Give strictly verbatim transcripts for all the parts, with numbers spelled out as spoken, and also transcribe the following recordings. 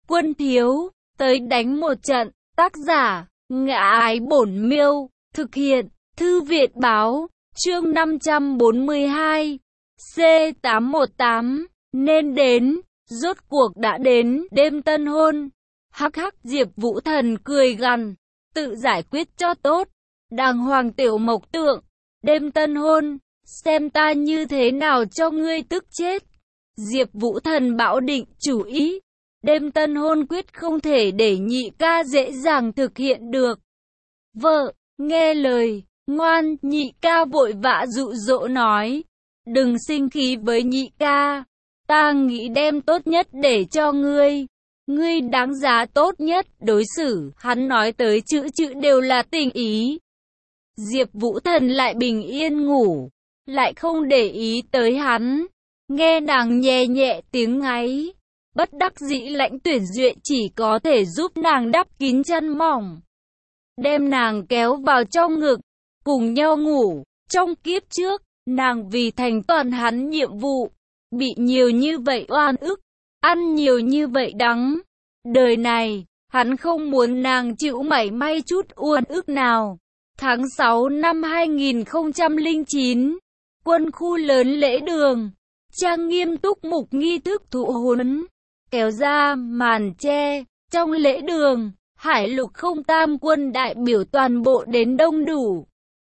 Quân thiếu, tới đánh một trận. Tác giả, Ngã Ái Bổn Miêu. Thực hiện, Thư viện Báo. Chương năm trăm bốn mươi hai. C tám một tám. Nên đến. Rốt cuộc đã đến đêm tân hôn. Hắc hắc, Diệp Vũ Thần cười gằn. Tự giải quyết cho tốt. Đàng hoàng tiểu mộc tượng. Đêm tân hôn. Xem ta như thế nào cho ngươi tức chết. Diệp Vũ Thần bão định chủ ý. Đêm tân hôn quyết không thể để nhị ca dễ dàng thực hiện được. Vợ, nghe lời, ngoan, nhị ca vội vã dụ dỗ nói. Đừng sinh khí với nhị ca. Ta nghĩ đem tốt nhất để cho ngươi. Ngươi đáng giá tốt nhất đối xử. Hắn nói tới chữ chữ đều là tình ý. Diệp Vũ Thần lại bình yên ngủ. Lại không để ý tới hắn. Nghe nàng nhẹ nhẹ tiếng ngáy. Bất đắc dĩ Lãnh Tuyển Duệ chỉ có thể giúp nàng đắp kín chăn mỏng. Đem nàng kéo vào trong ngực. Cùng nhau ngủ. Trong kiếp trước, nàng vì thành toàn hắn nhiệm vụ. Bị nhiều như vậy oan ức. Ăn nhiều như vậy đắng. Đời này, hắn không muốn nàng chịu mảy may chút oan ức nào. Tháng sáu năm hai nghìn không trăm lẻ chín. Quân khu lớn lễ đường. Trang nghiêm túc mục nghi thức thụ huấn. Kéo ra màn che. Trong lễ đường, Hải lục không tam quân đại biểu toàn bộ đến đông đủ.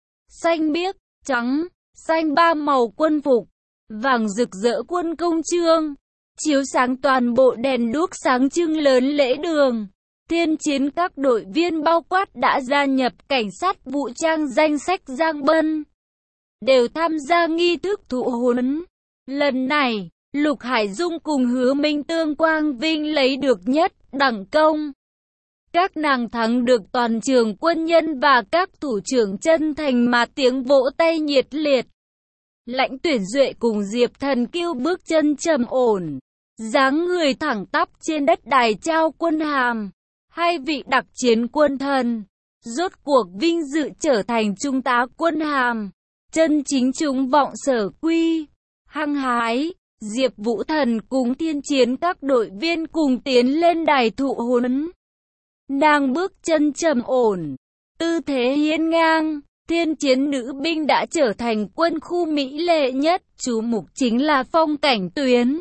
Xanh biếc, trắng, xanh ba màu quân phục. Vàng rực rỡ quân công chương. Chiếu sáng toàn bộ đèn đuốc sáng trưng lớn lễ đường. Thiên chiến các đội viên bao quát đã gia nhập cảnh sát vũ trang danh sách Giang Bân. Đều tham gia nghi thức thụ huấn. Lần này, Lục Hải Dung cùng Hứa Minh Tương Quang Vinh lấy được nhất đẳng công. Các nàng thắng được toàn trường quân nhân và các thủ trưởng chân thành mà tiếng vỗ tay nhiệt liệt. Lãnh Tuyển Duệ cùng Diệp Thần Kiêu bước chân trầm ổn. Dáng người thẳng tắp trên đất đài trao quân hàm. Hai vị đặc chiến quân thần. Rốt cuộc vinh dự trở thành trung tá quân hàm. Chân chính chúng vọng sở quy. Hăng hái, Diệp Vũ Thần cùng thiên chiến các đội viên cùng tiến lên đài thụ huấn. Nàng bước chân trầm ổn, tư thế hiên ngang, thiên chiến nữ binh đã trở thành quân khu mỹ lệ nhất, chú mục chính là phong cảnh tuyến.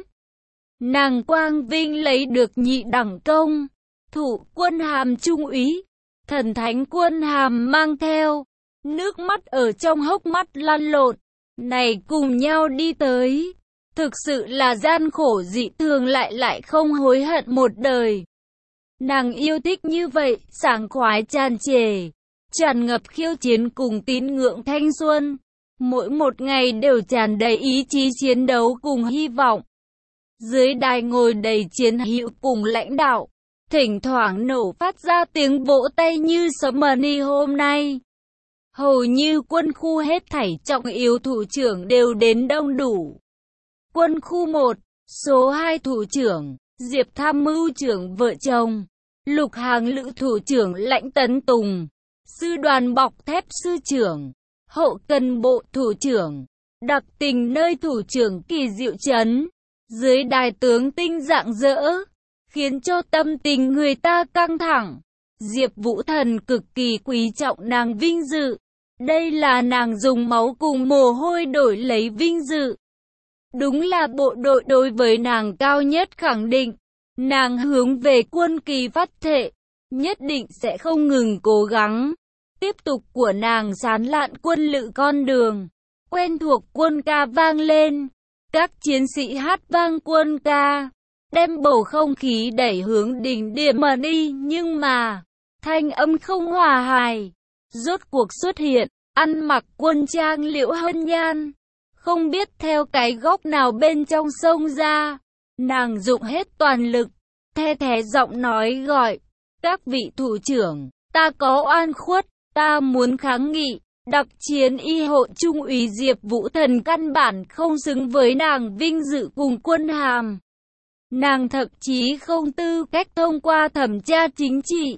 Nàng Quang Vinh lấy được nhị đẳng công, thụ quân hàm trung úy, thần thánh quân hàm mang theo, nước mắt ở trong hốc mắt lăn lộn. Này cùng nhau đi tới, thực sự là gian khổ dị thường lại lại không hối hận một đời. Nàng yêu thích như vậy, sảng khoái tràn trề, tràn ngập khiêu chiến cùng tín ngưỡng thanh xuân. Mỗi một ngày đều tràn đầy ý chí chiến đấu cùng hy vọng. Dưới đài ngồi đầy chiến hữu cùng lãnh đạo, thỉnh thoảng nổ phát ra tiếng vỗ tay như sấm mờ hôm nay. Hầu như quân khu hết thảy trọng yếu thủ trưởng đều đến đông đủ. Quân khu một, số hai thủ trưởng, Diệp Tham mưu trưởng vợ chồng, Lục Hàng lữ thủ trưởng Lãnh Tấn Tùng, sư đoàn bọc thép sư trưởng, hậu cần bộ thủ trưởng, đặc tình nơi thủ trưởng Kỳ Diệu Trấn. Dưới đài tướng tinh rạng rỡ, khiến cho tâm tình người ta căng thẳng. Diệp Vũ Thần cực kỳ quý trọng nàng vinh dự. Đây là nàng dùng máu cùng mồ hôi đổi lấy vinh dự. Đúng là bộ đội đối với nàng cao nhất khẳng định. Nàng hướng về quân kỳ phát thệ, nhất định sẽ không ngừng cố gắng. Tiếp tục của nàng sán lạn quân lữ con đường. Quen thuộc quân ca vang lên. Các chiến sĩ hát vang quân ca. Đem bầu không khí đẩy hướng đỉnh điểm mà đi. Nhưng mà, thanh âm không hòa hài. Rốt cuộc xuất hiện, ăn mặc quân trang Liễu Hân Nhan. Không biết theo cái góc nào bên trong sông ra. Nàng dụng hết toàn lực. The thé giọng nói gọi. Các vị thủ trưởng, ta có oan khuất, ta muốn kháng nghị. Đặc chiến y hộ trung úy Diệp Vũ Thần căn bản không xứng với nàng vinh dự cùng quân hàm. Nàng thậm chí không tư cách thông qua thẩm tra chính trị.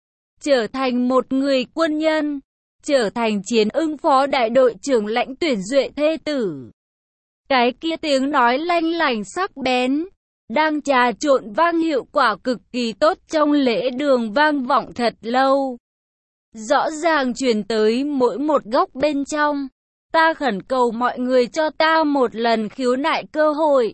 Trở thành một người quân nhân. Trở thành chiến ưng phó đại đội trưởng Lãnh Tuyển Duệ thê tử. Cái kia tiếng nói lanh lảnh sắc bén. đang trà trộn vang hiệu quả cực kỳ tốt trong lễ đường vang vọng thật lâu. Rõ ràng truyền tới mỗi một góc bên trong. Ta khẩn cầu mọi người cho ta một lần khiếu nại cơ hội.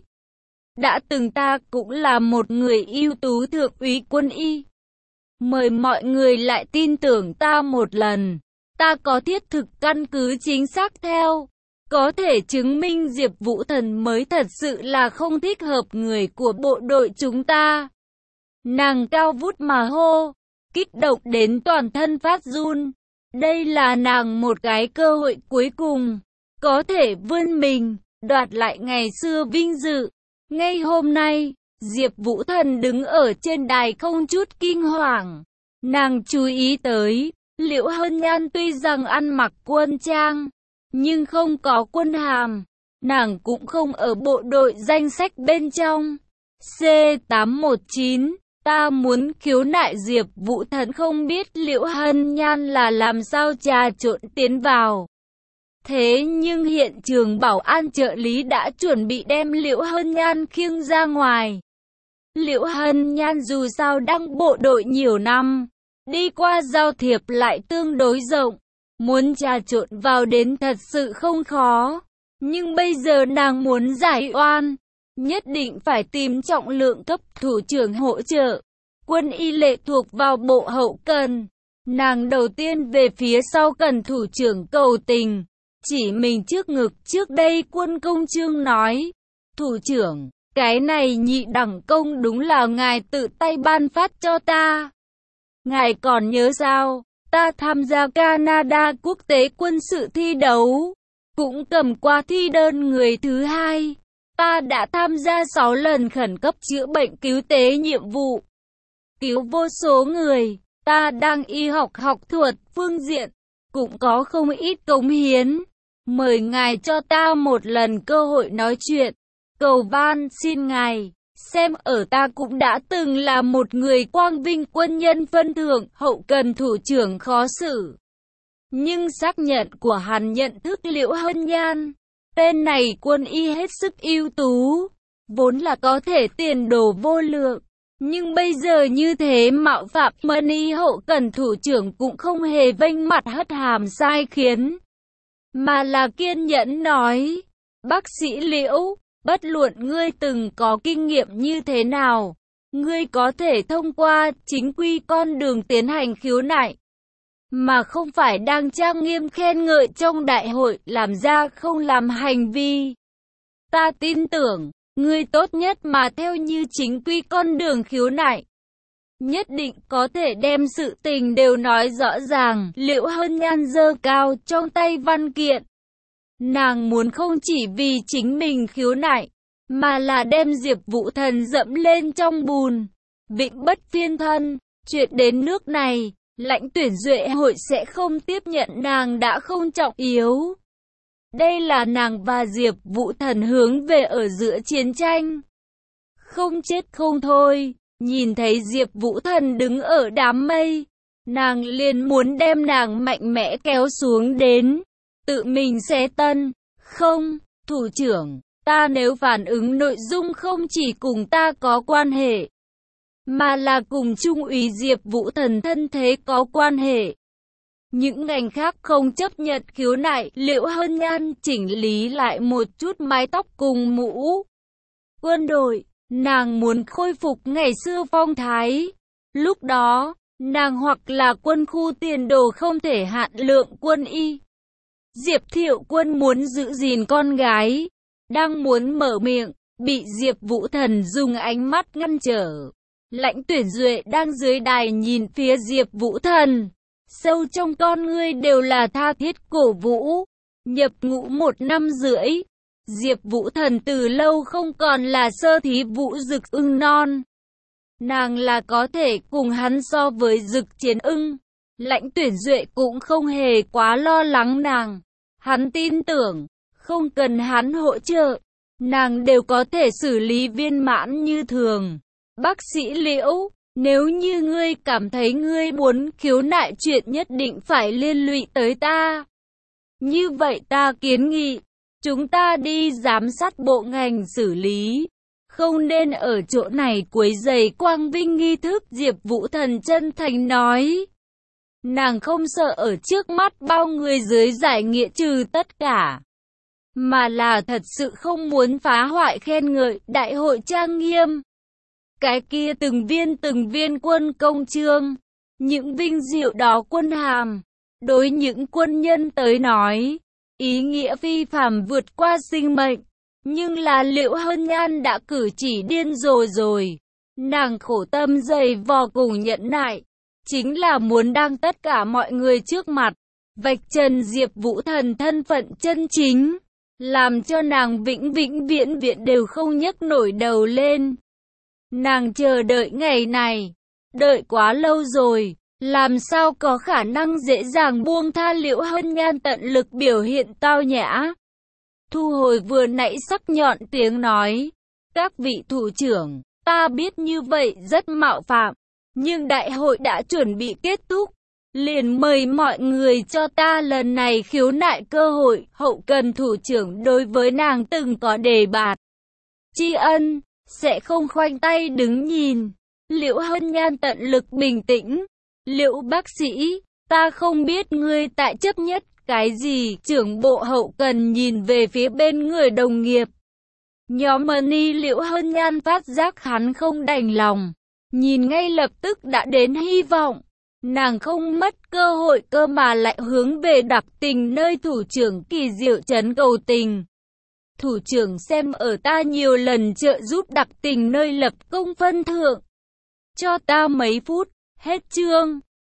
Đã từng ta cũng là một người ưu tú thượng úy quân y. Mời mọi người lại tin tưởng ta một lần. Ta có thiết thực căn cứ chính xác theo. Có thể chứng minh Diệp Vũ Thần mới thật sự là không thích hợp người của bộ đội chúng ta. Nàng cao vút mà hô, kích động đến toàn thân phát run. Đây là nàng một cái cơ hội cuối cùng, có thể vươn mình, đoạt lại ngày xưa vinh dự. Ngay hôm nay, Diệp Vũ Thần đứng ở trên đài không chút kinh hoàng. Nàng chú ý tới, Liễu Hân Nhan tuy rằng ăn mặc quân trang, nhưng không có quân hàm. Nàng cũng không ở bộ đội danh sách bên trong. C tám một chín, ta muốn khiếu nại Diệp Vũ Thần không biết Liễu Hân Nhan là làm sao trà trộn tiến vào. Thế nhưng hiện trường bảo an trợ lý đã chuẩn bị đem Liễu Hân Nhan khiêng ra ngoài. Liễu Hân Nhan dù sao đăng bộ đội nhiều năm, đi qua giao thiệp lại tương đối rộng, muốn trà trộn vào đến thật sự không khó. Nhưng bây giờ nàng muốn giải oan, nhất định phải tìm trọng lượng cấp thủ trưởng hỗ trợ. Quân y lệ thuộc vào bộ hậu cần. Nàng đầu tiên về phía sau cần thủ trưởng cầu tình, chỉ mình trước ngực. Trước đây quân công trương nói, thủ trưởng, cái này nhị đẳng công đúng là ngài tự tay ban phát cho ta. Ngài còn nhớ sao, ta tham gia Canada quốc tế quân sự thi đấu, cũng cầm qua thi đơn người thứ hai. Ta đã tham gia sáu lần khẩn cấp chữa bệnh cứu tế nhiệm vụ, cứu vô số người. Ta đang y học học thuật phương diện, cũng có không ít cống hiến. Mời ngài cho ta một lần cơ hội nói chuyện. Cầu van xin ngài, xem ở ta cũng đã từng là một người quang vinh quân nhân phân thượng, hậu cần thủ trưởng khó xử. Nhưng xác nhận của hắn nhận thức Liễu Hân Nhan. Tên này quân y hết sức ưu tú, vốn là có thể tiền đồ vô lượng. Nhưng bây giờ như thế mạo phạm mân y hậu cần thủ trưởng cũng không hề vênh mặt hất hàm sai khiến, mà là kiên nhẫn nói, bác sĩ Liễu, bất luận ngươi từng có kinh nghiệm như thế nào, ngươi có thể thông qua chính quy con đường tiến hành khiếu nại, mà không phải đang trang nghiêm khen ngợi trong đại hội làm ra không làm hành vi. Ta tin tưởng, ngươi tốt nhất mà theo như chính quy con đường khiếu nại, nhất định có thể đem sự tình đều nói rõ ràng. Liễu Hân Nhan giơ cao trong tay văn kiện. Nàng muốn không chỉ vì chính mình khiếu nại, mà là đem Diệp Vũ Thần dẫm lên trong bùn, vĩnh bất phiên thân. Chuyện đến nước này, lãnh tuyển duệ hội sẽ không tiếp nhận nàng đã không trọng yếu. Đây là nàng và Diệp Vũ Thần hướng về ở giữa chiến tranh. Không chết không thôi. Nhìn thấy Diệp Vũ Thần đứng ở đám mây, nàng liền muốn đem nàng mạnh mẽ kéo xuống đến, tự mình xé tân. Không, thủ trưởng, ta nếu phản ứng nội dung không chỉ cùng ta có quan hệ, mà là cùng Trung úy Diệp Vũ Thần thân thế có quan hệ. Những ngành khác không chấp nhận khiếu nại. Liễu Hân Nhan chỉnh lý lại một chút mái tóc cùng mũ quân đội. Nàng muốn khôi phục ngày xưa phong thái. Lúc đó, nàng hoặc là quân khu tiền đồ không thể hạn lượng quân y. Diệp Thiệu Quân muốn giữ gìn con gái, đang muốn mở miệng, bị Diệp Vũ Thần dùng ánh mắt ngăn trở. Lãnh tuyển duệ đang dưới đài nhìn phía Diệp Vũ Thần, sâu trong con ngươi đều là tha thiết cổ vũ. Nhập ngũ một năm rưỡi, Diệp Vũ Thần từ lâu không còn là sơ thí vũ dực ưng non. Nàng là có thể cùng hắn so với dực chiến ưng. Lãnh tuyển duệ cũng không hề quá lo lắng nàng. Hắn tin tưởng, không cần hắn hỗ trợ, nàng đều có thể xử lý viên mãn như thường. Bác sĩ Liễu, nếu như ngươi cảm thấy ngươi muốn khiếu nại chuyện nhất định phải liên lụy tới ta, như vậy ta kiến nghị, chúng ta đi giám sát bộ ngành xử lý. không nên ở chỗ này quấy rầy quang vinh nghi thức. Diệp Vũ Thần chân thành nói. Nàng không sợ ở trước mắt bao người dưới giải nghĩa trừ tất cả, mà là thật sự không muốn phá hoại khen ngợi đại hội trang nghiêm. Cái kia từng viên từng viên quân công chương, những vinh diệu đó quân hàm, đối những quân nhân tới nói, ý nghĩa phi phàm vượt qua sinh mệnh. Nhưng là Liễu Hân Nhan đã cử chỉ điên rồ rồi. Nàng khổ tâm dày vò cùng nhẫn nại, chính là muốn đang tất cả mọi người trước mặt, vạch trần Diệp Vũ Thần thân phận chân chính, làm cho nàng vĩnh vĩnh viễn viễn đều không nhấc nổi đầu lên. Nàng chờ đợi ngày này, đợi quá lâu rồi, làm sao có khả năng dễ dàng buông tha. Liễu Hân Nhan tận lực biểu hiện tao nhã, thu hồi vừa nãy sắc nhọn tiếng nói. Các vị thủ trưởng, ta biết như vậy rất mạo phạm, nhưng đại hội đã chuẩn bị kết thúc, liền mời mọi người cho ta lần này khiếu nại cơ hội. Hậu cần thủ trưởng đối với nàng từng có đề bạt tri ân, sẽ không khoanh tay đứng nhìn. Liễu Hân Nhan tận lực bình tĩnh. Liễu bác sĩ, ta không biết ngươi tại chấp nhất cái gì. Trưởng bộ hậu cần nhìn về phía bên người đồng nghiệp. Nhóm Money. Liễu Hân Nhan phát giác hắn không đành lòng, nhìn ngay lập tức đã đến hy vọng. Nàng không mất cơ hội cơ mà lại hướng về Đặc Tình nơi thủ trưởng Kỳ Diệu trấn cầu tình. Thủ trưởng xem ở ta nhiều lần trợ giúp Đặc Tình nơi lập công phân thượng, cho ta mấy phút. Hết chương.